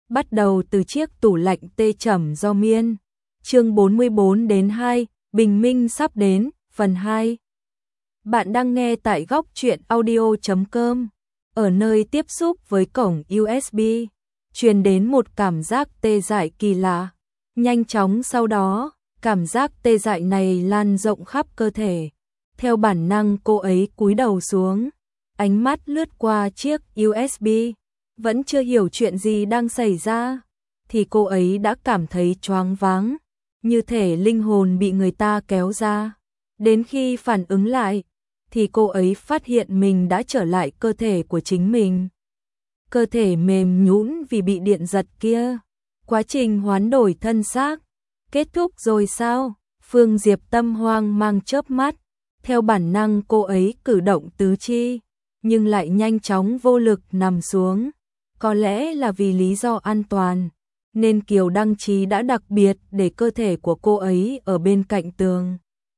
Bắt đầu từ chiếc tủ lạnh tê trầm do miên. Chương 44-2, bình minh sắp đến, phần 2. Bạn đang nghe tại góc truyện audio.com. Ở nơi tiếp xúc với cổng USB, truyền đến một cảm giác tê dại kỳ lạ. Nhanh chóng sau đó, cảm giác tê dại này lan rộng khắp cơ thể. Theo bản năng cô ấy cúi đầu xuống, ánh mắt lướt qua chiếc USB. Vẫn chưa hiểu chuyện gì đang xảy ra, thì cô ấy đã cảm thấy choáng váng, như thể linh hồn bị người ta kéo ra. Đến khi phản ứng lại, thì cô ấy phát hiện mình đã trở lại cơ thể của chính mình. Cơ thể mềm nhũn vì bị điện giật kia. Quá trình hoán đổi thân xác kết thúc rồi sao? Phương Diệp tâm hoang mang chớp mắt. Theo bản năng cô ấy cử động tứ chi, nhưng lại nhanh chóng vô lực nằm xuống. Có lẽ là vì lý do an toàn, nên Kiều Đăng Trí đã đặc biệt để cơ thể của cô ấy ở bên cạnh tường.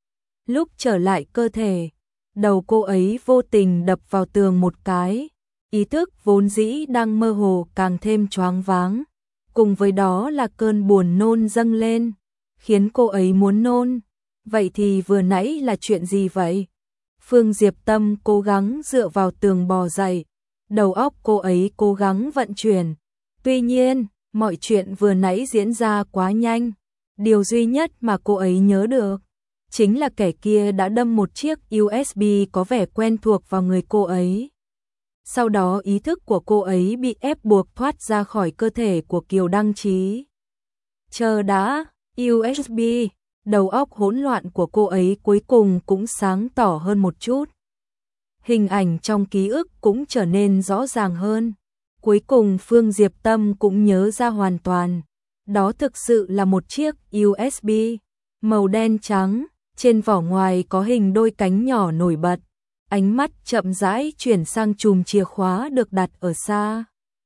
Lúc trở lại cơ thể, đầu cô ấy vô tình đập vào tường một cái, ý thức vốn dĩ đang mơ hồ càng thêm choáng váng. Cùng với đó là cơn buồn nôn dâng lên, khiến cô ấy muốn nôn. Vậy thì vừa nãy là chuyện gì vậy? Phương Diệp Tâm cố gắng dựa vào tường bò dậy. Đầu óc cô ấy cố gắng vận chuyển. Tuy nhiên, mọi chuyện vừa nãy diễn ra quá nhanh. Điều duy nhất mà cô ấy nhớ được chính là kẻ kia đã đâm một chiếc USB có vẻ quen thuộc vào người cô ấy. Sau đó ý thức của cô ấy bị ép buộc thoát ra khỏi cơ thể của Kiều Đăng Trí. Chờ đã, USB, đầu óc hỗn loạn của cô ấy cuối cùng cũng sáng tỏ hơn một chút. Hình ảnh trong ký ức cũng trở nên rõ ràng hơn. Cuối cùng Phương Diệp Tâm cũng nhớ ra hoàn toàn. Đó thực sự là một chiếc USB màu đen trắng, trên vỏ ngoài có hình đôi cánh nhỏ nổi bật. Ánh mắt chậm rãi chuyển sang chùm chìa khóa được đặt ở xa.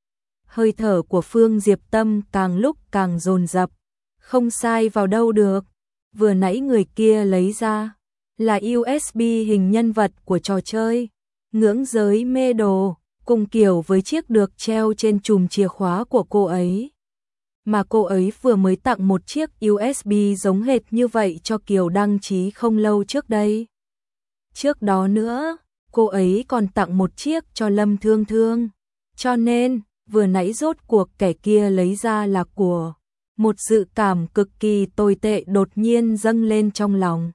Hơi thở của Phương Diệp Tâm càng lúc càng dồn dập. Không sai vào đâu được. Vừa nãy người kia lấy ra là USB hình nhân vật của trò chơi Ngưỡng Giới Mê Đồ, cùng kiểu với chiếc được treo trên chùm chìa khóa của cô ấy. Mà cô ấy vừa mới tặng một chiếc USB giống hệt như vậy cho Kiều Đăng Trí không lâu trước đây. Trước đó nữa, cô ấy còn tặng một chiếc cho Lâm Thương Thương. Cho nên, vừa nãy rốt cuộc kẻ kia lấy ra là của. Một dự cảm cực kỳ tồi tệ đột nhiên dâng lên trong lòng.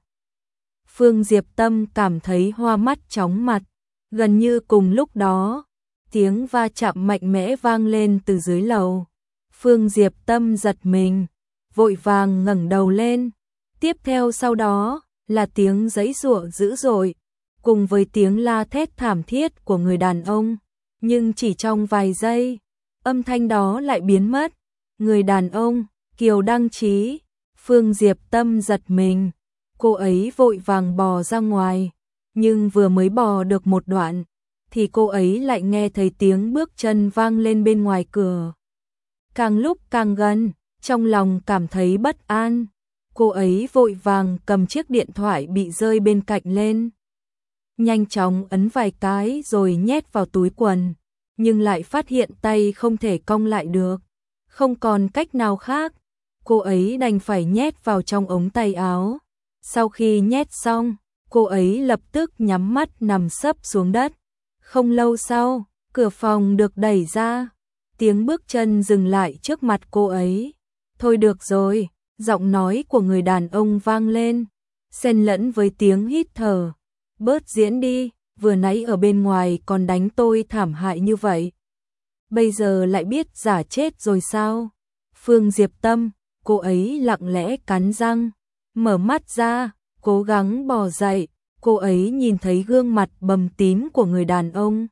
Phương Diệp Tâm cảm thấy hoa mắt chóng mặt. Gần như cùng lúc đó, tiếng va chạm mạnh mẽ vang lên từ dưới lầu. Phương Diệp Tâm giật mình, vội vàng ngẩng đầu lên. Tiếp theo sau đó là tiếng giãy giụa dữ dội, cùng với tiếng la thét thảm thiết của người đàn ông. Nhưng chỉ trong vài giây, âm thanh đó lại biến mất. Người đàn ông, Kiều Đăng Trí. Phương Diệp Tâm giật mình, cô ấy vội vàng bò ra ngoài. Nhưng vừa mới bò được một đoạn, thì cô ấy lại nghe thấy tiếng bước chân vang lên bên ngoài cửa. Càng lúc càng gần, trong lòng cảm thấy bất an. Cô ấy vội vàng cầm chiếc điện thoại bị rơi bên cạnh lên. Nhanh chóng ấn vài cái rồi nhét vào túi quần, nhưng lại phát hiện tay không thể cong lại được. Không còn cách nào khác, cô ấy đành phải nhét vào trong ống tay áo. Sau khi nhét xong, cô ấy lập tức nhắm mắt nằm sấp xuống đất. Không lâu sau, cửa phòng được đẩy ra. Tiếng bước chân dừng lại trước mặt cô ấy. Thôi được rồi, giọng nói của người đàn ông vang lên, xen lẫn với tiếng hít thở. Bớt diễn đi, vừa nãy ở bên ngoài còn đánh tôi thảm hại như vậy. Bây giờ lại biết giả chết rồi sao? Phương Diệp Tâm, cô ấy lặng lẽ cắn răng, mở mắt ra, cố gắng bò dậy. Cô ấy nhìn thấy gương mặt bầm tím của người đàn ông.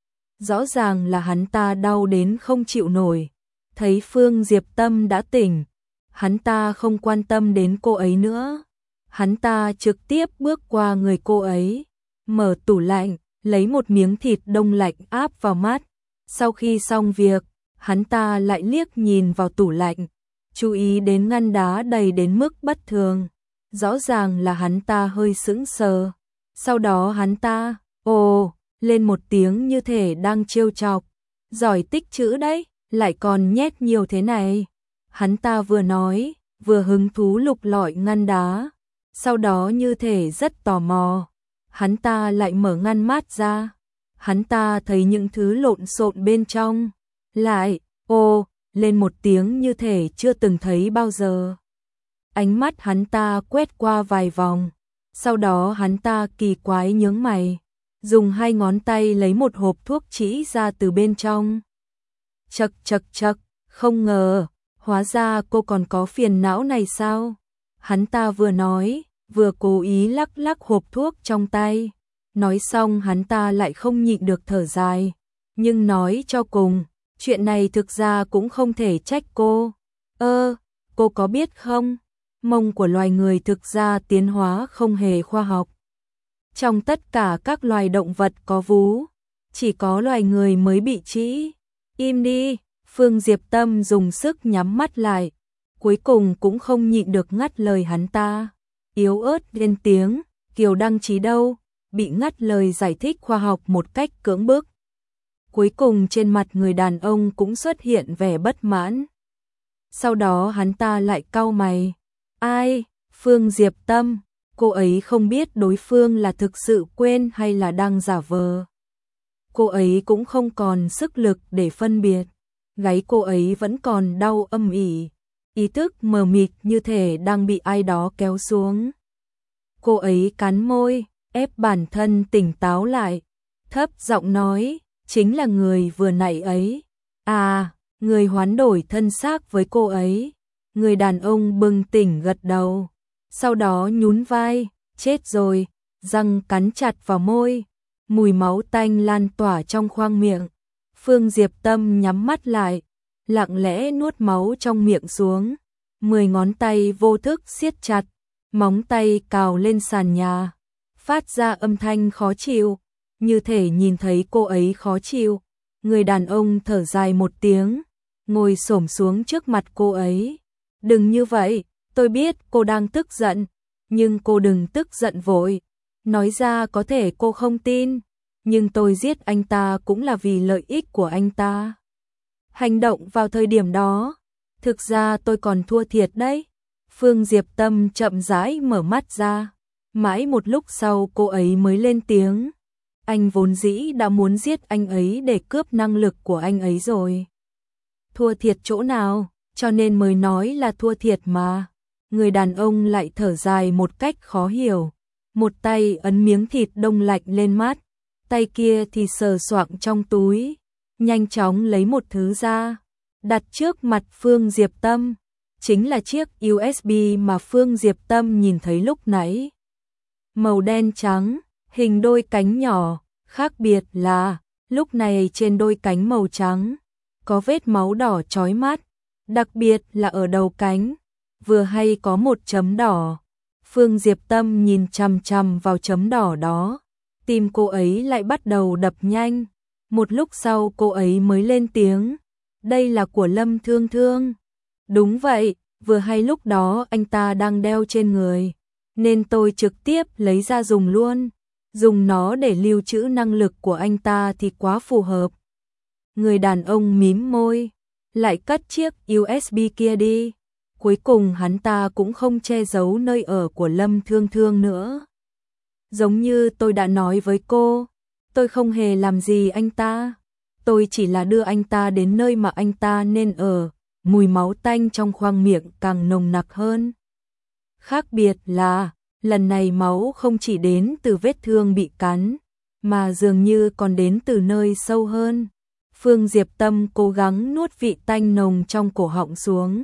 Rõ ràng là hắn ta đau đến không chịu nổi. Thấy Phương Diệp Tâm đã tỉnh, hắn ta không quan tâm đến cô ấy nữa. Hắn ta trực tiếp bước qua người cô ấy, mở tủ lạnh, lấy một miếng thịt đông lạnh áp vào mắt. Sau khi xong việc, hắn ta lại liếc nhìn vào tủ lạnh, chú ý đến ngăn đá đầy đến mức bất thường. Rõ ràng là hắn ta hơi sững sờ. Sau đó hắn ta, ồ, lên một tiếng như thể đang trêu chọc. Giỏi tích chữ đấy, lại còn nhét nhiều thế này. Hắn ta vừa nói, vừa hứng thú lục lọi ngăn đá, sau đó như thể rất tò mò. Hắn ta lại mở ngăn mát ra. Hắn ta thấy những thứ lộn xộn bên trong. Lại, ô, lên một tiếng như thể chưa từng thấy bao giờ. Ánh mắt hắn ta quét qua vài vòng. Sau đó hắn ta kỳ quái nhướng mày, dùng 2 ngón tay lấy một hộp thuốc trĩ ra từ bên trong. Chậc chậc chậc, không ngờ, hóa ra cô còn có phiền não này sao? Hắn ta vừa nói, vừa cố ý lắc lắc hộp thuốc trong tay. Nói xong hắn ta lại không nhịn được thở dài. Nhưng nói cho cùng, chuyện này thực ra cũng không thể trách cô. Cô có biết không? Mông của loài người thực ra tiến hóa không hề khoa học. Trong tất cả các loài động vật có vú, chỉ có loài người mới bị trĩ. Im đi, Phương Diệp Tâm dùng sức nhắm mắt lại, cuối cùng cũng không nhịn được ngắt lời hắn ta. Yếu ớt lên tiếng, Kiều Đăng Chí đâu? Bị ngắt lời giải thích khoa học một cách cưỡng bức. Cuối cùng trên mặt người đàn ông cũng xuất hiện vẻ bất mãn. Sau đó hắn ta lại cau mày. Ai? Phương Diệp Tâm, cô ấy không biết đối phương là thực sự quên hay là đang giả vờ. Cô ấy cũng không còn sức lực để phân biệt. Gáy cô ấy vẫn còn đau âm ỉ. Ý thức mờ mịt như thể đang bị ai đó kéo xuống. Cô ấy cắn môi, ép bản thân tỉnh táo lại. Thấp giọng nói, chính là người vừa nãy ấy. À, người hoán đổi thân xác với cô ấy. Người đàn ông bừng tỉnh gật đầu. Sau đó nhún vai, chết rồi, răng cắn chặt vào môi. Mùi máu tanh lan tỏa trong khoang miệng. Phương Diệp Tâm nhắm mắt lại, lặng lẽ nuốt máu trong miệng xuống. 10 ngón tay vô thức siết chặt, móng tay cào lên sàn nhà, phát ra âm thanh khó chịu, như thể nhìn thấy cô ấy khó chịu. Người đàn ông thở dài một tiếng, ngồi xổm xuống trước mặt cô ấy. Đừng như vậy, tôi biết cô đang tức giận, nhưng cô đừng tức giận vội. Nói ra có thể cô không tin, nhưng tôi giết anh ta cũng là vì lợi ích của anh ta. Hành động vào thời điểm đó, thực ra tôi còn thua thiệt đấy. Phương Diệp Tâm chậm rãi mở mắt ra, mãi một lúc sau cô ấy mới lên tiếng. Anh vốn dĩ đã muốn giết anh ấy để cướp năng lực của anh ấy rồi. Thua thiệt chỗ nào, cho nên mới nói là thua thiệt mà. Người đàn ông lại thở dài một cách khó hiểu. Một tay ấn miếng thịt đông lạnh lên mắt, tay kia thì sờ soạng trong túi, nhanh chóng lấy một thứ ra, đặt trước mặt Phương Diệp Tâm. Chính là chiếc USB mà Phương Diệp Tâm nhìn thấy lúc nãy. Màu đen trắng, hình đôi cánh nhỏ, khác biệt là lúc này trên đôi cánh màu trắng có vết máu đỏ chói mắt, đặc biệt là ở đầu cánh, vừa hay có một chấm đỏ. Phương Diệp Tâm nhìn chằm chằm vào chấm đỏ đó, tim cô ấy lại bắt đầu đập nhanh. Một lúc sau cô ấy mới lên tiếng, đây là của Lâm Thương Thương. Đúng vậy, vừa hay lúc đó anh ta đang đeo trên người, nên tôi trực tiếp lấy ra dùng luôn. Dùng nó để lưu trữ năng lực của anh ta thì quá phù hợp. Người đàn ông mím môi, lại cất chiếc USB kia đi. Cuối cùng hắn ta cũng không che giấu nơi ở của Lâm Thương Thương nữa. Giống như tôi đã nói với cô, tôi không hề làm gì anh ta. Tôi chỉ là đưa anh ta đến nơi mà anh ta nên ở. Mùi máu tanh trong khoang miệng càng nồng nặc hơn. Khác biệt là, lần này máu không chỉ đến từ vết thương bị cắn, mà dường như còn đến từ nơi sâu hơn. Phương Diệp Tâm cố gắng nuốt vị tanh nồng trong cổ họng xuống.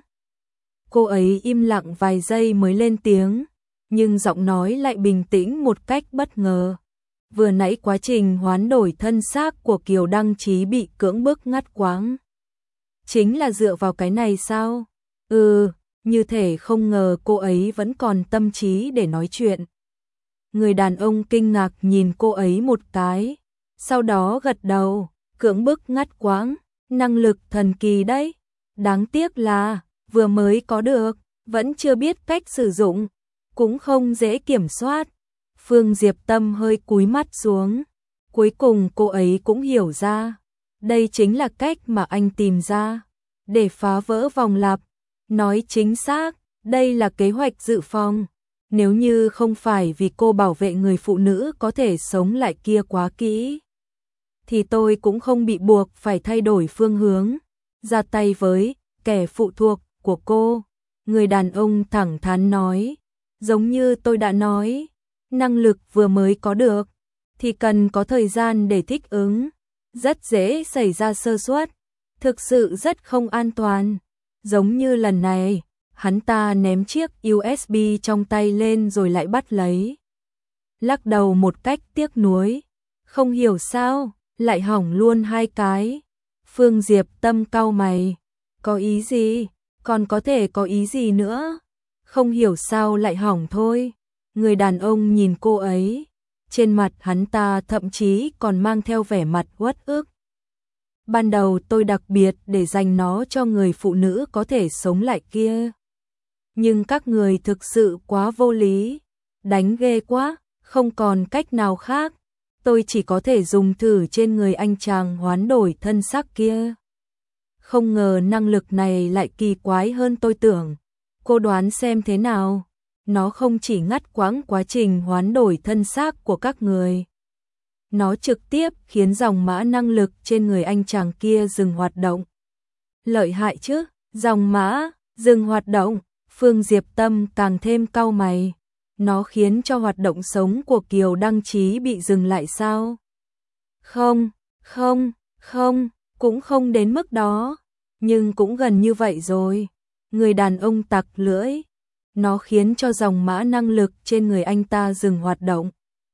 Cô ấy im lặng vài giây mới lên tiếng, nhưng giọng nói lại bình tĩnh một cách bất ngờ. Vừa nãy quá trình hoán đổi thân xác của Kiều Đăng Chí bị cưỡng bức ngắt quãng. Chính là dựa vào cái này sao? Như thể không ngờ cô ấy vẫn còn tâm trí để nói chuyện. Người đàn ông kinh ngạc nhìn cô ấy một cái, sau đó gật đầu, cưỡng bức ngắt quãng, năng lực thần kỳ đấy. Đáng tiếc là, vừa mới có được, vẫn chưa biết cách sử dụng, cũng không dễ kiểm soát. Phương Diệp Tâm hơi cúi mắt xuống, cuối cùng cô ấy cũng hiểu ra, đây chính là cách mà anh tìm ra. để phá vỡ vòng lặp. Nói chính xác, đây là kế hoạch dự phòng. Nếu như không phải vì cô bảo vệ người phụ nữ có thể sống lại kia quá kỹ, thì tôi cũng không bị buộc phải thay đổi phương hướng, ra tay với kẻ phụ thuộc của cô. Người đàn ông thẳng thắn nói, giống như tôi đã nói, năng lực vừa mới có được, thì cần có thời gian để thích ứng, rất dễ xảy ra sơ suất, thực sự rất không an toàn. Giống như lần này, hắn ta ném chiếc USB trong tay lên rồi lại bắt lấy. Lắc đầu một cách tiếc nuối, không hiểu sao, lại hỏng luôn hai cái. Phương Diệp Tâm cau mày, có ý gì, còn có thể có ý gì nữa, không hiểu sao lại hỏng thôi. Người đàn ông nhìn cô ấy, trên mặt hắn ta thậm chí còn mang theo vẻ mặt uất ức. Ban đầu tôi đặc biệt để dành nó cho người phụ nữ có thể sống lại kia. Nhưng các người thực sự quá vô lý, đánh ghê quá, không còn cách nào khác. Tôi chỉ có thể dùng thử trên người anh chàng hoán đổi thân xác kia. Không ngờ năng lực này lại kỳ quái hơn tôi tưởng. Cô đoán xem thế nào? Nó không chỉ ngắt quãng quá trình hoán đổi thân xác của các người. Nó trực tiếp khiến dòng mã năng lực trên người anh chàng kia dừng hoạt động. Lợi hại chứ, dòng mã, dừng hoạt động, Phương Diệp Tâm càng thêm cau mày. Nó khiến cho hoạt động sống của Kiều Đăng Chí bị dừng lại sao? Không, cũng không đến mức đó, nhưng cũng gần như vậy rồi. Người đàn ông tặc lưỡi. Nó khiến cho dòng mã năng lực trên người anh ta dừng hoạt động.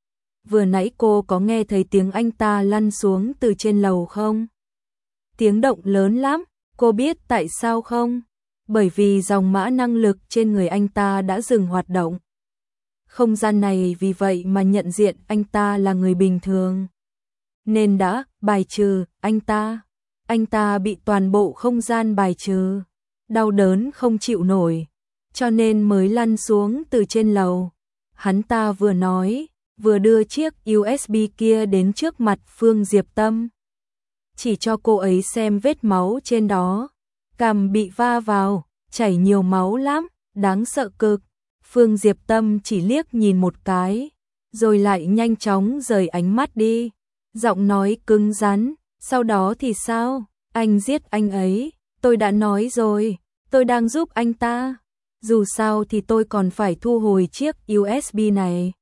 Vừa nãy cô có nghe thấy tiếng anh ta lăn xuống từ trên lầu không? Tiếng động lớn lắm, cô biết tại sao không? Bởi vì dòng mã năng lực trên người anh ta đã dừng hoạt động. Không gian này vì vậy mà nhận diện anh ta là người bình thường, nên đã bài trừ anh ta. Anh ta bị toàn bộ không gian bài trừ, đau đớn không chịu nổi, cho nên mới lăn xuống từ trên lầu. Hắn ta vừa nói, vừa đưa chiếc USB kia đến trước mặt Phương Diệp Tâm, chỉ cho cô ấy xem vết máu trên đó. Cằm bị va vào, chảy nhiều máu lắm, đáng sợ cực. Phương Diệp Tâm chỉ liếc nhìn một cái, rồi lại nhanh chóng rời ánh mắt đi. Giọng nói cứng rắn, sau đó thì sao? Anh giết anh ấy, tôi đã nói rồi, tôi đang giúp anh ta. Dù sao thì tôi còn phải thu hồi chiếc USB này.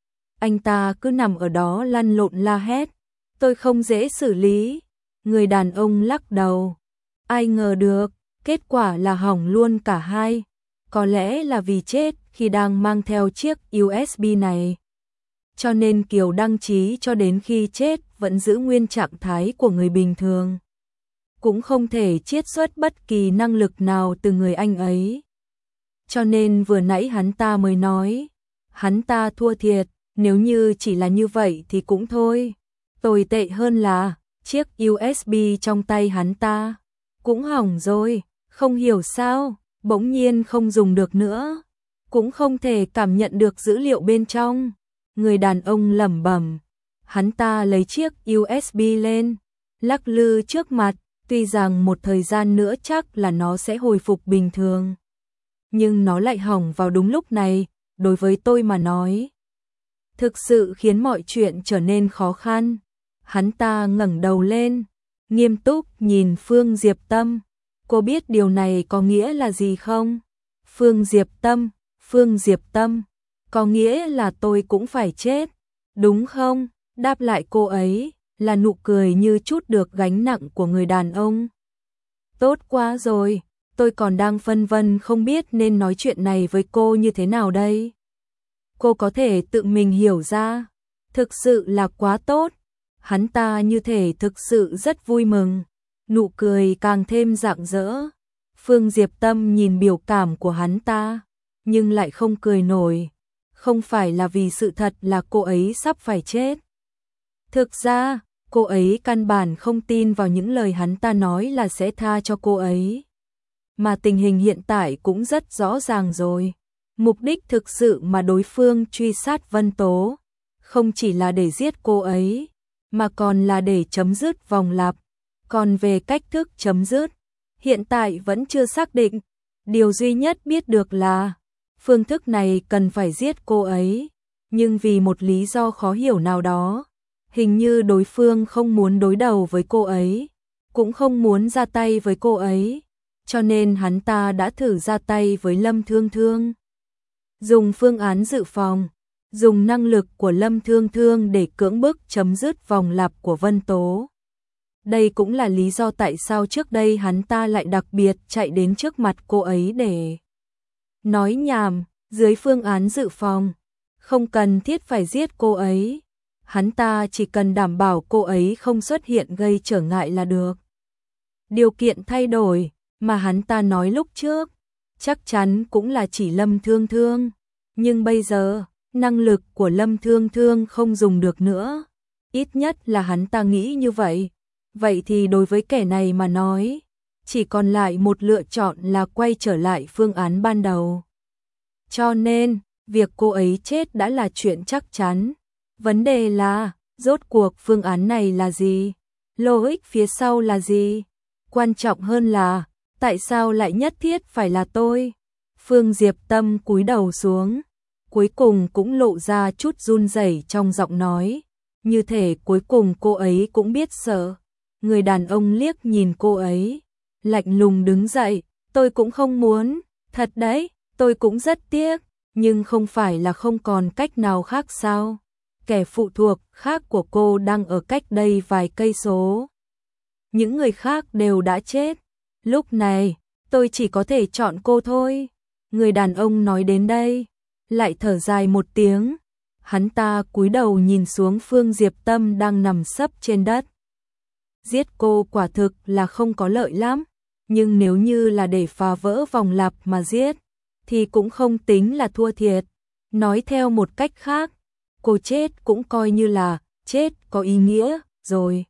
Anh ta cứ nằm ở đó lăn lộn la hét, tôi không dễ xử lý. Người đàn ông lắc đầu, ai ngờ được, kết quả là hỏng luôn cả hai. Có lẽ là vì chết khi đang mang theo chiếc USB này, cho nên Kiều Đăng Chí cho đến khi chết vẫn giữ nguyên trạng thái của người bình thường, cũng không thể chiết xuất bất kỳ năng lực nào từ người anh ấy. Cho nên vừa nãy hắn ta mới nói, hắn ta thua thiệt. Nếu như chỉ là như vậy thì cũng thôi. Tồi tệ hơn là chiếc USB trong tay hắn ta cũng hỏng rồi, không hiểu sao, bỗng nhiên không dùng được nữa, cũng không thể cảm nhận được dữ liệu bên trong. Người đàn ông lẩm bẩm. Hắn ta lấy chiếc USB lên, lắc lư trước mặt, tuy rằng một thời gian nữa chắc là nó sẽ hồi phục bình thường, nhưng nó lại hỏng vào đúng lúc này. Đối với tôi mà nói, thực sự khiến mọi chuyện trở nên khó khăn. Hắn ta ngẩng đầu lên, nghiêm túc nhìn Phương Diệp Tâm. Cô biết điều này có nghĩa là gì không? Phương Diệp Tâm, có nghĩa là tôi cũng phải chết, đúng không? Đáp lại cô ấy là nụ cười như trút được gánh nặng của người đàn ông. Tốt quá rồi, tôi còn đang phân vân không biết nên nói chuyện này với cô như thế nào đây. Cô có thể tự mình hiểu ra, thực sự là quá tốt. Hắn ta như thể thực sự rất vui mừng, nụ cười càng thêm rạng rỡ. Phương Diệp Tâm nhìn biểu cảm của hắn ta, nhưng lại không cười nổi. Không phải là vì sự thật là cô ấy sắp phải chết. Thực ra, cô ấy căn bản không tin vào những lời hắn ta nói là sẽ tha cho cô ấy. Mà tình hình hiện tại cũng rất rõ ràng rồi. Mục đích thực sự mà đối phương truy sát Vân Tố không chỉ là để giết cô ấy, mà còn là để chấm dứt vòng lặp. Còn về cách thức chấm dứt, hiện tại vẫn chưa xác định. Điều duy nhất biết được là phương thức này cần phải giết cô ấy, nhưng vì một lý do khó hiểu nào đó, hình như đối phương không muốn đối đầu với cô ấy, cũng không muốn ra tay với cô ấy, cho nên hắn ta đã thử ra tay với Lâm Thương Thương. Dùng phương án dự phòng, dùng năng lực của Lâm Thương Thương để cưỡng bức chấm dứt vòng lặp của Vân Tố. Đây cũng là lý do tại sao trước đây hắn ta lại đặc biệt chạy đến trước mặt cô ấy để nói nhảm. Dưới phương án dự phòng, không cần thiết phải giết cô ấy, hắn ta chỉ cần đảm bảo cô ấy không xuất hiện gây trở ngại là được. Điều kiện thay đổi mà hắn ta nói lúc trước, chắc chắn cũng là chỉ Lâm Thương Thương, nhưng bây giờ, năng lực của Lâm Thương Thương không dùng được nữa, ít nhất là hắn ta nghĩ như vậy. Vậy thì đối với kẻ này mà nói, chỉ còn lại một lựa chọn là quay trở lại phương án ban đầu. Cho nên, việc cô ấy chết đã là chuyện chắc chắn. Vấn đề là, rốt cuộc phương án này là gì? Logic phía sau là gì? Quan trọng hơn là, tại sao lại nhất thiết phải là tôi? Phương Diệp Tâm cúi đầu xuống, cuối cùng cũng lộ ra chút run rẩy trong giọng nói, như thể cuối cùng cô ấy cũng biết sợ. Người đàn ông liếc nhìn cô ấy, lạnh lùng đứng dậy, tôi cũng không muốn, thật đấy, tôi cũng rất tiếc, nhưng không phải là không còn cách nào khác sao? Kẻ phụ thuộc khác của cô đang ở cách đây vài cây số. Những người khác đều đã chết. Lúc này, tôi chỉ có thể chọn cô thôi. Người đàn ông nói đến đây, lại thở dài một tiếng. Hắn ta cúi đầu nhìn xuống Phương Diệp Tâm đang nằm sấp trên đất. Giết cô quả thực là không có lợi lắm, nhưng nếu như là để phá vỡ vòng lặp mà giết, thì cũng không tính là thua thiệt. Nói theo một cách khác, cô chết cũng coi như là chết có ý nghĩa rồi.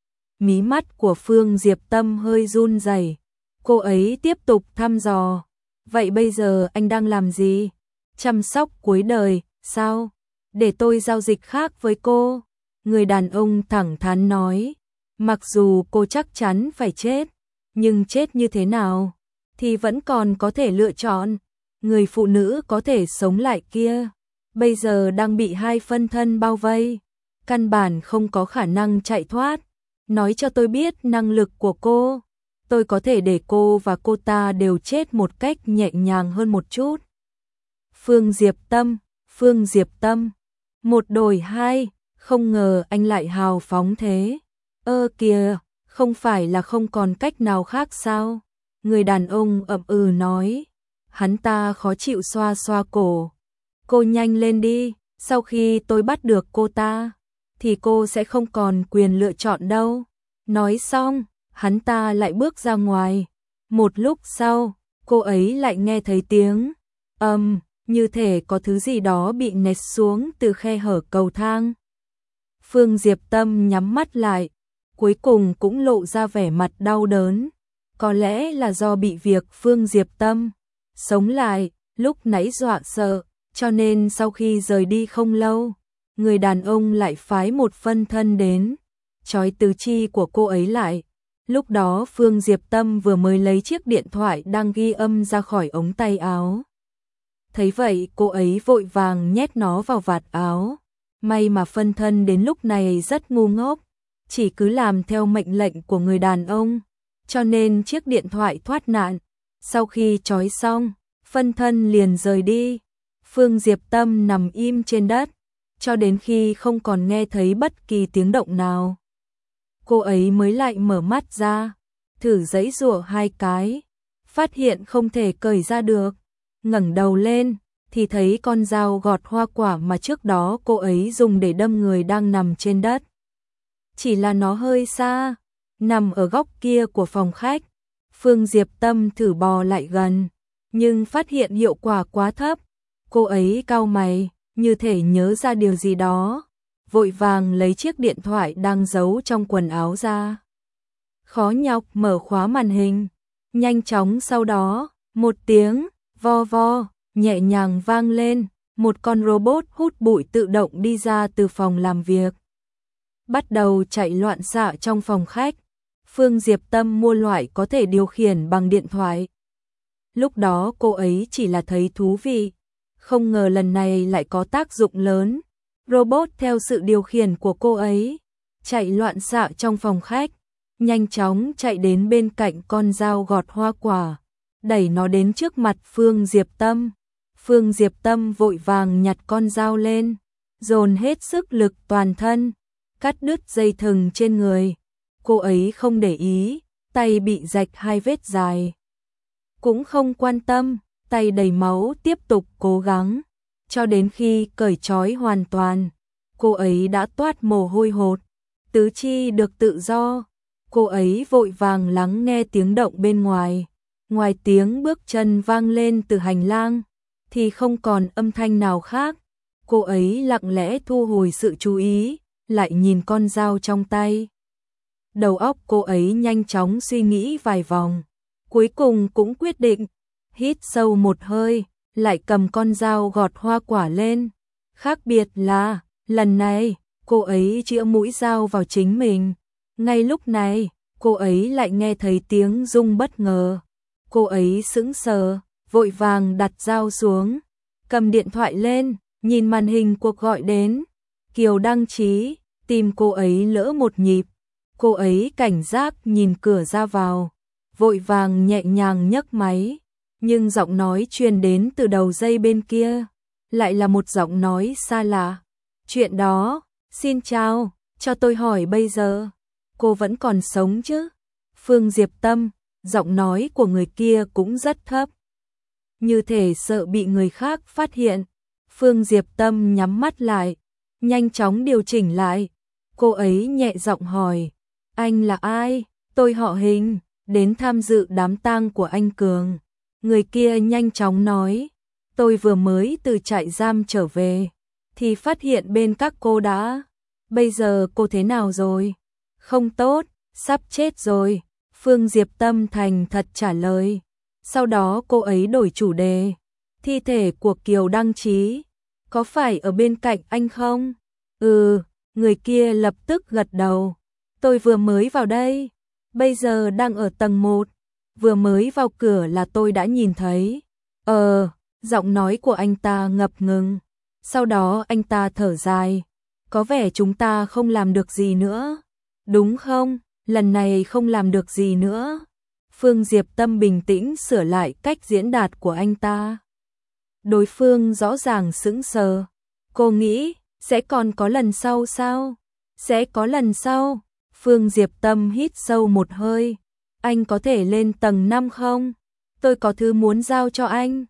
Mí mắt của Phương Diệp Tâm hơi run rẩy. Cô ấy tiếp tục thăm dò. Vậy bây giờ anh đang làm gì? Chăm sóc cuối đời, sao? Để tôi giao dịch khác với cô. Người đàn ông thẳng thắn nói. Mặc dù cô chắc chắn phải chết, nhưng chết như thế nào? Thì vẫn còn có thể lựa chọn. Người phụ nữ có thể sống lại kia, bây giờ đang bị hai phân thân bao vây, căn bản không có khả năng chạy thoát. Nói cho tôi biết năng lực của cô, tôi có thể để cô và cô ta đều chết một cách nhẹ nhàng hơn một chút. Phương Diệp Tâm, một đổi hai, không ngờ anh lại hào phóng thế. Kìa, không phải là không còn cách nào khác sao? Người đàn ông ậm ừ nói. Hắn ta khó chịu xoa xoa cổ. Cô nhanh lên đi, sau khi tôi bắt được cô ta, thì cô sẽ không còn quyền lựa chọn đâu. Nói xong, hắn ta lại bước ra ngoài. Một lúc sau, cô ấy lại nghe thấy tiếng như thể có thứ gì đó bị ném xuống từ khe hở cầu thang. Phương Diệp Tâm nhắm mắt lại, cuối cùng cũng lộ ra vẻ mặt đau đớn. Có lẽ là do bị việc Phương Diệp Tâm sống lại, lúc nãy dọa sợ, cho nên sau khi rời đi không lâu, người đàn ông lại phái một phân thân đến, trói tứ chi của cô ấy lại. Lúc đó Phương Diệp Tâm vừa mới lấy chiếc điện thoại đang ghi âm ra khỏi ống tay áo. Thấy vậy cô ấy vội vàng nhét nó vào vạt áo. May mà phân thân đến lúc này rất ngu ngốc, chỉ cứ làm theo mệnh lệnh của người đàn ông, cho nên chiếc điện thoại thoát nạn. Sau khi trói xong, phân thân liền rời đi. Phương Diệp Tâm nằm im trên đất, cho đến khi không còn nghe thấy bất kỳ tiếng động nào. Cô ấy mới lại mở mắt ra, thử giãy giụa hai cái, phát hiện không thể cởi ra được. Ngẩng đầu lên, thì thấy con dao gọt hoa quả mà trước đó cô ấy dùng để đâm người đang nằm trên đất. Chỉ là nó hơi xa, nằm ở góc kia của phòng khách. Phương Diệp Tâm thử bò lại gần, nhưng phát hiện hiệu quả quá thấp. Cô ấy cau mày, như thể nhớ ra điều gì đó, vội vàng lấy chiếc điện thoại đang giấu trong quần áo ra. Khó nhọc mở khóa màn hình, nhanh chóng sau đó, một tiếng vo vo nhẹ nhàng vang lên, một con robot hút bụi tự động đi ra từ phòng làm việc, bắt đầu chạy loạn xạ trong phòng khách. Phương Diệp Tâm mua loại có thể điều khiển bằng điện thoại. Lúc đó cô ấy chỉ là thấy thú vị, không ngờ lần này lại có tác dụng lớn. Robot theo sự điều khiển của cô ấy, chạy loạn xạ trong phòng khách, nhanh chóng chạy đến bên cạnh con dao gọt hoa quả, đẩy nó đến trước mặt Phương Diệp Tâm. Phương Diệp Tâm vội vàng nhặt con dao lên, dồn hết sức lực toàn thân, cắt đứt dây thừng trên người. Cô ấy không để ý, tay bị rạch 2 vết dài. Cũng không quan tâm, tay đầy máu tiếp tục cố gắng, cho đến khi cởi trói hoàn toàn, cô ấy đã toát mồ hôi hột, tứ chi được tự do. Cô ấy vội vàng lắng nghe tiếng động bên ngoài. Ngoài tiếng bước chân vang lên từ hành lang, thì không còn âm thanh nào khác. Cô ấy lặng lẽ thu hồi sự chú ý, lại nhìn con dao trong tay. Đầu óc cô ấy nhanh chóng suy nghĩ vài vòng, cuối cùng cũng quyết định, hít sâu một hơi, lại cầm con dao gọt hoa quả lên. Khác biệt là, lần này, cô ấy chĩa mũi dao vào chính mình. Ngay lúc này, cô ấy lại nghe thấy tiếng rung bất ngờ. Cô ấy sững sờ, vội vàng đặt dao xuống, cầm điện thoại lên, nhìn màn hình cuộc gọi đến. Kiều Đăng Chí, tim cô ấy lỡ một nhịp. Cô ấy cảnh giác nhìn cửa ra vào, vội vàng nhẹ nhàng nhấc máy, nhưng giọng nói truyền đến từ đầu dây bên kia, lại là một giọng nói xa lạ. Chuyện đó, xin chào, cho tôi hỏi bây giờ, cô vẫn còn sống chứ? Phương Diệp Tâm, giọng nói của người kia cũng rất thấp, như thể sợ bị người khác phát hiện. Phương Diệp Tâm nhắm mắt lại, nhanh chóng điều chỉnh lại. Cô ấy nhẹ giọng hỏi, anh là ai? Tôi họ Hình, đến tham dự đám tang của anh Cường. Người kia nhanh chóng nói, tôi vừa mới từ trại giam trở về, thì phát hiện bên các cô đã. Bây giờ cô thế nào rồi? Không tốt, sắp chết rồi. Phương Diệp Tâm thành thật trả lời. Sau đó cô ấy đổi chủ đề. Thi thể của Kiều Đăng Chí, có phải ở bên cạnh anh không? Ừ, người kia lập tức gật đầu. Tôi vừa mới vào đây, bây giờ đang ở tầng 1. Vừa mới vào cửa là tôi đã nhìn thấy. Giọng nói của anh ta ngập ngừng. Sau đó anh ta thở dài. Có vẻ chúng ta không làm được gì nữa. Đúng không? Lần này không làm được gì nữa. Phương Diệp Tâm bình tĩnh sửa lại cách diễn đạt của anh ta. Đối phương rõ ràng sững sờ. Cô nghĩ, sẽ còn có lần sau sao? Sẽ có lần sau. Phương Diệp Tâm hít sâu một hơi. Anh có thể lên tầng 5 không? Tôi có thứ muốn giao cho anh.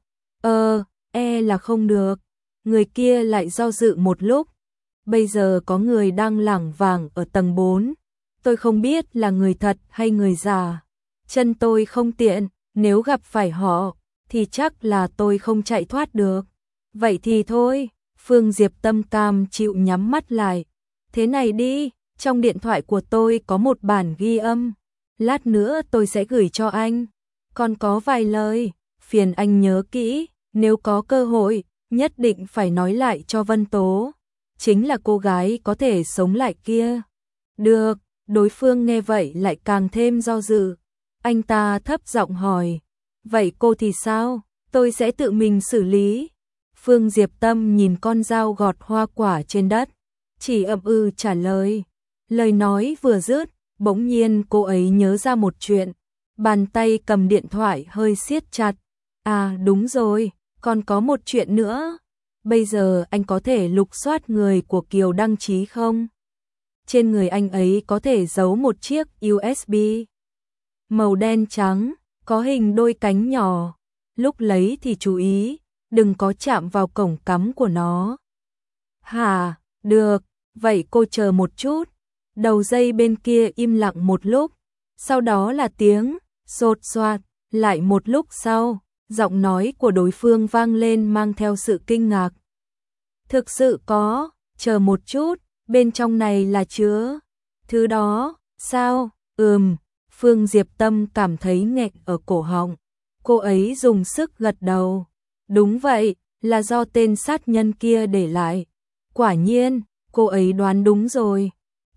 Là không được. Người kia lại do dự một lúc. Bây giờ có người đang lảng vảng ở tầng 4. Tôi không biết là người thật hay người giả. Chân tôi không tiện, nếu gặp phải họ, thì chắc là tôi không chạy thoát được. Vậy thì thôi, Phương Diệp Tâm cam chịu nhắm mắt lại. Thế này đi, trong điện thoại của tôi có một bản ghi âm. Lát nữa tôi sẽ gửi cho anh. Còn có vài lời, phiền anh nhớ kỹ, nếu có cơ hội, nhất định phải nói lại cho Vân Tố. Chính là cô gái có thể sống lại kia. Được, đối phương nghe vậy lại càng thêm do dự. Anh ta thấp giọng hỏi, vậy cô thì sao? Tôi sẽ tự mình xử lý. Phương Diệp Tâm nhìn con dao gọt hoa quả trên đất, chỉ ậm ừ trả lời. Lời nói vừa dứt, bỗng nhiên cô ấy nhớ ra một chuyện. Bàn tay cầm điện thoại hơi siết chặt. À đúng rồi, còn có một chuyện nữa. Bây giờ anh có thể lục soát người của Kiều Đăng Chí không? Trên người anh ấy có thể giấu một chiếc USB màu đen trắng, có hình đôi cánh nhỏ. Lúc lấy thì chú ý, đừng có chạm vào cổng cắm của nó. Hả, được, vậy cô chờ một chút. Đầu dây bên kia im lặng một lúc, sau đó là tiếng xột xoạt. Lại một lúc sau, giọng nói của đối phương vang lên mang theo sự kinh ngạc. Thực sự có, chờ một chút, bên trong này là chứa thứ đó, sao? Phương Diệp Tâm cảm thấy nghẹn ở cổ họng. Cô ấy dùng sức gật đầu. Đúng vậy, là do tên sát nhân kia để lại. Quả nhiên, cô ấy đoán đúng rồi.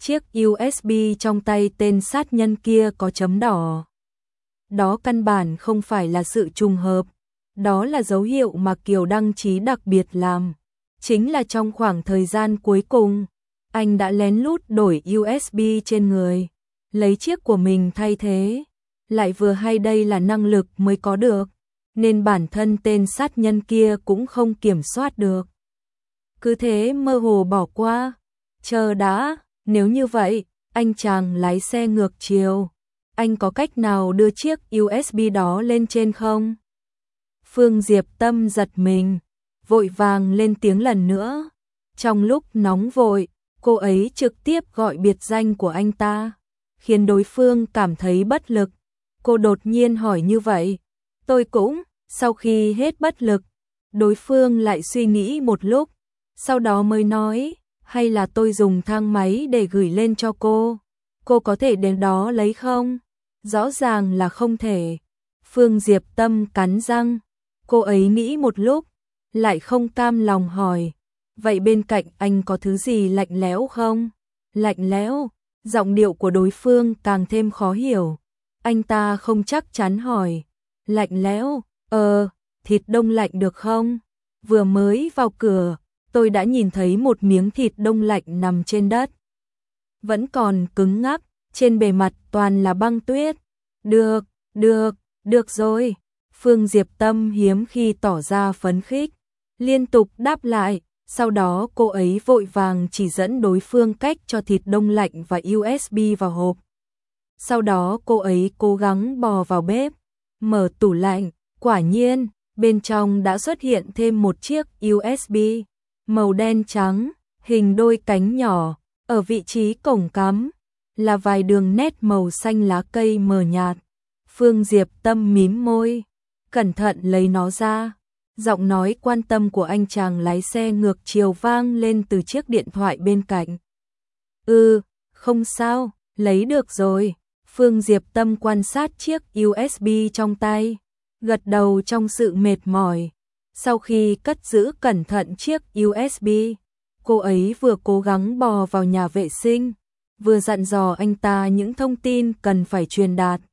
chiếc USB trong tay tên sát nhân kia có chấm đỏ. Đó căn bản không phải là sự trùng hợp, đó là dấu hiệu mà Kiều Đăng Chí đặc biệt làm. Chính là trong khoảng thời gian cuối cùng, anh đã lén lút đổi USB trên người, lấy chiếc của mình thay thế. Lại vừa hay đây là năng lực mới có được, nên bản thân tên sát nhân kia cũng không kiểm soát được. Cứ thế mơ hồ bỏ qua. Chờ đã, nếu như vậy, anh chàng lái xe ngược chiều, anh có cách nào đưa chiếc USB đó lên trên không? Phương Diệp Tâm giật mình, vội vàng lên tiếng lần nữa. Trong lúc nóng vội, cô ấy trực tiếp gọi biệt danh của anh ta, khiến đối phương cảm thấy bất lực. Cô đột nhiên hỏi như vậy, tôi cũng, sau khi hết bất lực, đối phương lại suy nghĩ một lúc, sau đó mới nói, hay là tôi dùng thang máy để gửi lên cho cô có thể đến đó lấy không? Rõ ràng là không thể. Phương Diệp Tâm cắn răng, cô ấy nghĩ một lúc, lại không cam lòng hỏi, vậy bên cạnh anh có thứ gì lạnh lẽo không? Lạnh lẽo, giọng điệu của đối phương càng thêm khó hiểu. Anh ta không chắc chắn hỏi, lạnh lẽo, thịt đông lạnh được không? Vừa mới vào cửa, tôi đã nhìn thấy một miếng thịt đông lạnh nằm trên đất. Vẫn còn cứng ngắc, trên bề mặt toàn là băng tuyết. Được rồi. Phương Diệp Tâm hiếm khi tỏ ra phấn khích, liên tục đáp lại, sau đó cô ấy vội vàng chỉ dẫn đối phương cách cho thịt đông lạnh và USB vào hộp. Sau đó cô ấy cố gắng bò vào bếp, mở tủ lạnh, quả nhiên, bên trong đã xuất hiện thêm một chiếc USB, màu đen trắng, hình đôi cánh nhỏ, ở vị trí cổng cắm, là vài đường nét màu xanh lá cây mờ nhạt. Phương Diệp Tâm mím môi, cẩn thận lấy nó ra. Giọng nói quan tâm của anh chàng lái xe ngược chiều vang lên từ chiếc điện thoại bên cạnh. Không sao, lấy được rồi. Phương Diệp Tâm quan sát chiếc USB trong tay, gật đầu trong sự mệt mỏi. Sau khi cất giữ cẩn thận chiếc USB, cô ấy vừa cố gắng bò vào nhà vệ sinh, vừa dặn dò anh ta những thông tin cần phải truyền đạt.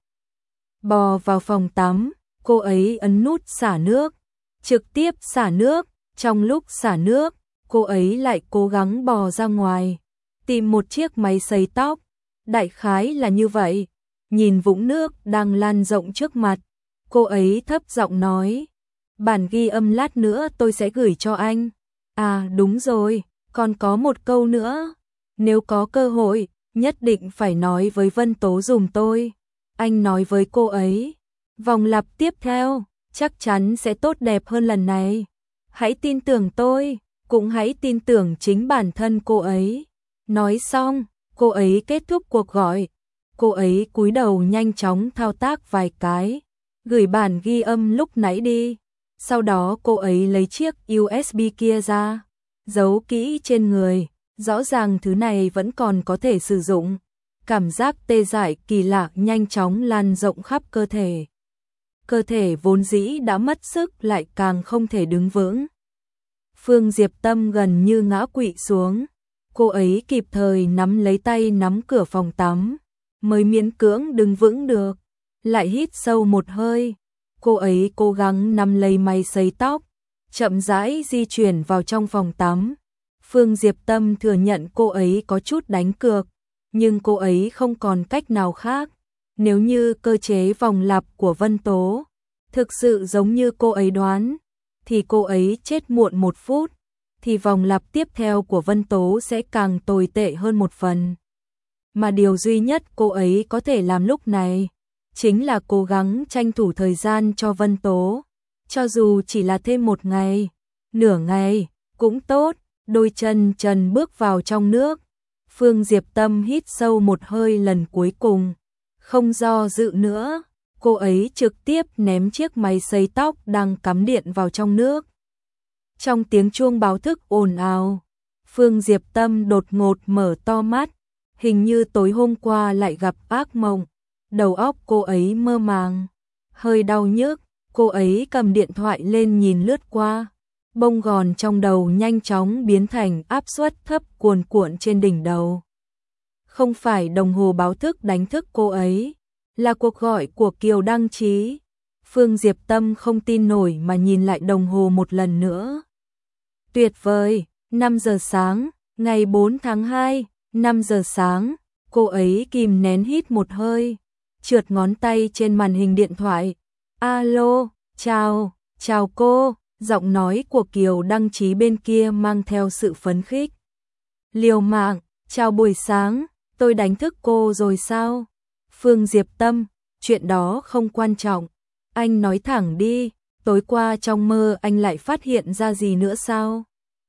Bò vào phòng tắm, cô ấy ấn nút xả nước, trực tiếp xả nước. Trong lúc xả nước, cô ấy lại cố gắng bò ra ngoài, tìm một chiếc máy sấy tóc. Đại khái là như vậy. Nhìn vũng nước đang lan rộng trước mặt, cô ấy thấp giọng nói, bản ghi âm lát nữa tôi sẽ gửi cho anh. À đúng rồi, còn có một câu nữa, nếu có cơ hội, nhất định phải nói với Vân Tố giùm tôi. Anh nói với cô ấy, vòng lặp tiếp theo chắc chắn sẽ tốt đẹp hơn lần này. Hãy tin tưởng tôi, cũng hãy tin tưởng chính bản thân cô ấy. Nói xong, cô ấy kết thúc cuộc gọi. Cô ấy cúi đầu nhanh chóng thao tác vài cái, gửi bản ghi âm lúc nãy đi. Sau đó cô ấy lấy chiếc USB kia ra, giấu kỹ trên người. Rõ ràng thứ này vẫn còn có thể sử dụng. Cảm giác tê dại kỳ lạ nhanh chóng lan rộng khắp cơ thể. Cơ thể vốn dĩ đã mất sức lại càng không thể đứng vững. Phương Diệp Tâm gần như ngã quỵ xuống. Cô ấy kịp thời nắm lấy tay nắm cửa phòng tắm, mới miễn cưỡng đứng vững được. Lại hít sâu một hơi, cô ấy cố gắng nắm lấy máy sấy tóc, chậm rãi di chuyển vào trong phòng tắm. Phương Diệp Tâm thừa nhận cô ấy có chút đánh cược, nhưng cô ấy không còn cách nào khác. Nếu như cơ chế vòng lặp của Vân Tố thực sự giống như cô ấy đoán, thì cô ấy chết muộn 1 phút, thì vòng lặp tiếp theo của Vân Tố sẽ càng tồi tệ hơn một phần. Mà điều duy nhất cô ấy có thể làm lúc này chính là cố gắng tranh thủ thời gian cho Vân Tố, cho dù chỉ là thêm 1 ngày, nửa ngày, cũng tốt. Đôi chân trần bước vào trong nước. Phương Diệp Tâm hít sâu một hơi lần cuối cùng, không do dự nữa, cô ấy trực tiếp ném chiếc máy sấy tóc đang cắm điện vào trong nước. Trong tiếng chuông báo thức ồn ào, Phương Diệp Tâm đột ngột mở to mắt, hình như tối hôm qua lại gặp ác mộng. Đầu óc cô ấy mơ màng, hơi đau nhức, cô ấy cầm điện thoại lên nhìn lướt qua. Bông gòn trong đầu nhanh chóng biến thành áp suất thấp cuồn cuộn trên đỉnh đầu. Không phải đồng hồ báo thức đánh thức cô ấy, là cuộc gọi của Kiều Đăng Chí. Phương Diệp Tâm không tin nổi mà nhìn lại đồng hồ một lần nữa. Tuyệt vời, 5 giờ sáng, ngày 4 tháng 2, 5 giờ sáng, cô ấy kìm nén hít một hơi, trượt ngón tay trên màn hình điện thoại. Alo, chào cô, giọng nói của Kiều Đăng Chí bên kia mang theo sự phấn khích. Liều mạng, chào buổi sáng, tôi đánh thức cô rồi sao? Phương Diệp Tâm, chuyện đó không quan trọng, anh nói thẳng đi, tối qua trong mơ anh lại phát hiện ra gì nữa sao?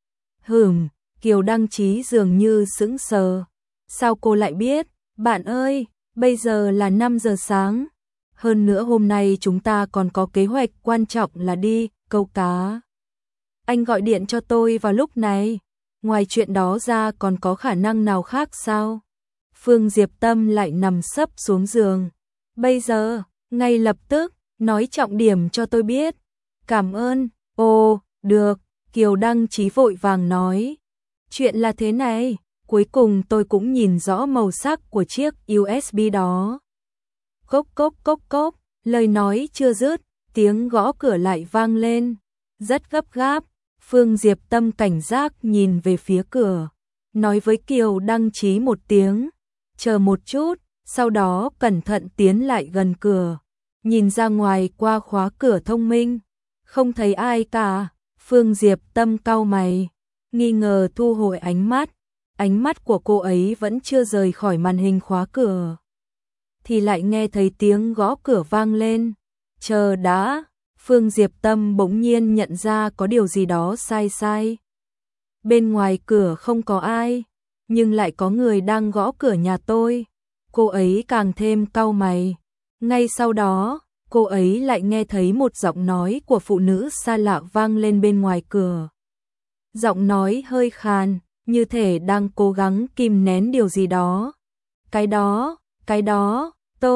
Kiều Đăng Chí dường như sững sờ. Sao cô lại biết? Bạn ơi, bây giờ là 5 giờ sáng. Hơn nữa hôm nay chúng ta còn có kế hoạch quan trọng là đi câu cá. Anh gọi điện cho tôi vào lúc này. Ngoài chuyện đó ra còn có khả năng nào khác sao? Phương Diệp Tâm lại nằm sấp xuống giường. Bây giờ, ngay lập tức, nói trọng điểm cho tôi biết. Cảm ơn. Ồ, được, Kiều Đăng Chí vội vàng nói. Chuyện là thế này, cuối cùng tôi cũng nhìn rõ màu sắc của chiếc USB đó. Cốc cốc cốc cốc, lời nói chưa dứt, tiếng gõ cửa lại vang lên. Rất gấp gáp, Phương Diệp Tâm cảnh giác nhìn về phía cửa, nói với Kiều Đăng Chí một tiếng, chờ một chút, sau đó cẩn thận tiến lại gần cửa, nhìn ra ngoài qua khóa cửa thông minh, không thấy ai cả. Phương Diệp Tâm cau mày, nghi ngờ thu hồi ánh mắt của cô ấy vẫn chưa rời khỏi màn hình khóa cửa. Thì lại nghe thấy tiếng gõ cửa vang lên. Chờ đã, Phương Diệp Tâm bỗng nhiên nhận ra có điều gì đó sai. Bên ngoài cửa không có ai, nhưng lại có người đang gõ cửa nhà tôi. Cô ấy càng thêm cau mày. Ngay sau đó, cô ấy lại nghe thấy một giọng nói của phụ nữ xa lạ vang lên bên ngoài cửa. Giọng nói hơi khàn, như thể đang cố gắng kìm nén điều gì đó. Cái đó,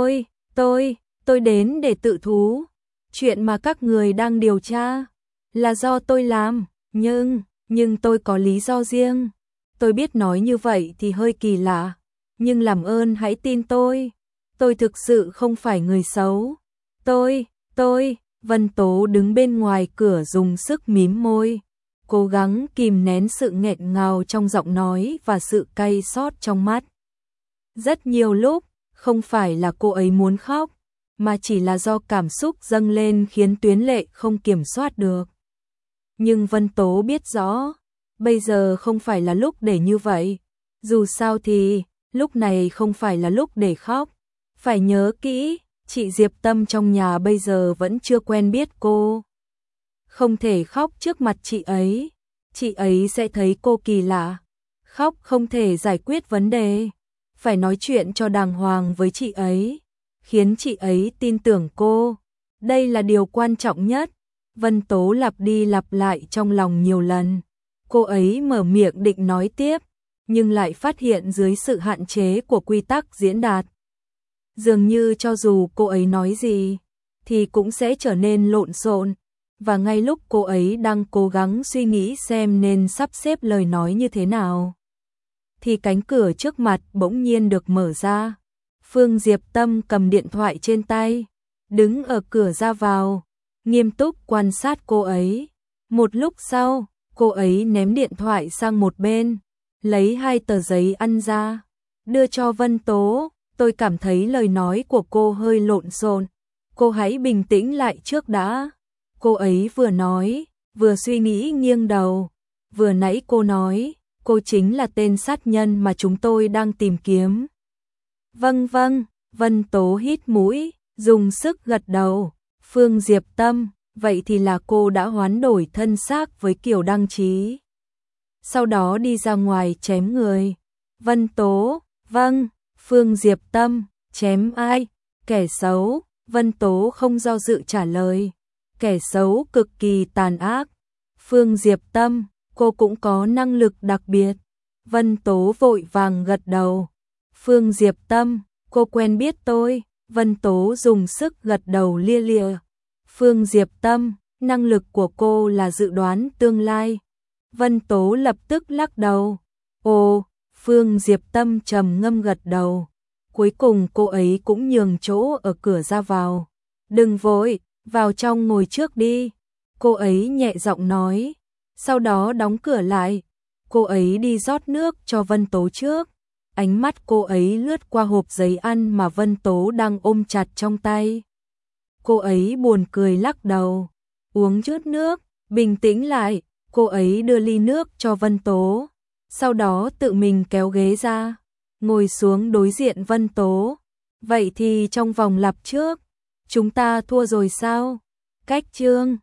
tôi đến để tự thú. Chuyện mà các người đang điều tra là do tôi làm, nhưng tôi có lý do riêng. Tôi biết nói như vậy thì hơi kỳ lạ, nhưng làm ơn hãy tin tôi. Tôi thực sự không phải người xấu. Vân Tố đứng bên ngoài cửa dùng sức mím môi, cố gắng kìm nén sự nghẹn ngào trong giọng nói và sự cay xót trong mắt. Rất nhiều lúc, không phải là cô ấy muốn khóc, mà chỉ là do cảm xúc dâng lên khiến tuyến lệ không kiểm soát được. Nhưng Vân Tố biết rõ, bây giờ không phải là lúc để như vậy. Dù sao thì, lúc này không phải là lúc để khóc. Phải nhớ kỹ, chị Diệp Tâm trong nhà bây giờ vẫn chưa quen biết cô. Không thể khóc trước mặt chị ấy sẽ thấy cô kỳ lạ. Khóc không thể giải quyết vấn đề. Phải nói chuyện cho đàng hoàng với chị ấy, khiến chị ấy tin tưởng cô. Đây là điều quan trọng nhất. Vân Tố lặp đi lặp lại trong lòng nhiều lần. Cô ấy mở miệng định nói tiếp, nhưng lại phát hiện dưới sự hạn chế của quy tắc diễn đạt, dường như cho dù cô ấy nói gì, thì cũng sẽ trở nên lộn xộn. Và ngay lúc cô ấy đang cố gắng suy nghĩ xem nên sắp xếp lời nói như thế nào, thì cánh cửa trước mặt bỗng nhiên được mở ra. Phương Diệp Tâm cầm điện thoại trên tay, đứng ở cửa ra vào, nghiêm túc quan sát cô ấy. Một lúc sau, cô ấy ném điện thoại sang một bên, lấy 2 tờ giấy ăn ra, đưa cho Vân Tố. Tôi cảm thấy lời nói của cô hơi lộn xộn. Cô hãy bình tĩnh lại trước đã. Cô ấy vừa nói, vừa suy nghĩ nghiêng đầu. Vừa nãy cô nói, cô chính là tên sát nhân mà chúng tôi đang tìm kiếm. Vâng, Vân Tố hít mũi, dùng sức gật đầu. Phương Diệp Tâm, vậy thì là cô đã hoán đổi thân xác với Kiều Đăng Chí, sau đó đi ra ngoài chém người. Vân Tố, vâng. Phương Diệp Tâm, chém ai? Kẻ xấu. Vân Tố không do dự trả lời. Kẻ xấu cực kỳ tàn ác. Phương Diệp Tâm, cô cũng có năng lực đặc biệt. Vân Tố vội vàng gật đầu. Phương Diệp Tâm, cô quen biết tôi. Vân Tố dùng sức gật đầu lia lịa. Phương Diệp Tâm, năng lực của cô là dự đoán tương lai. Vân Tố lập tức lắc đầu. Ồ, Phương Diệp Tâm trầm ngâm gật đầu. Cuối cùng cô ấy cũng nhường chỗ ở cửa ra vào. Đừng vội, vào trong ngồi trước đi. Cô ấy nhẹ giọng nói. Sau đó đóng cửa lại. Cô ấy đi rót nước cho Vân Tố trước. Ánh mắt cô ấy lướt qua hộp giấy ăn mà Vân Tố đang ôm chặt trong tay. Cô ấy buồn cười lắc đầu. Uống chút nước, bình tĩnh lại. Cô ấy đưa ly nước cho Vân Tố. Sau đó tự mình kéo ghế ra, ngồi xuống đối diện Vân Tố. Vậy thì trong vòng lặp trước, chúng ta thua rồi sao? Cách chương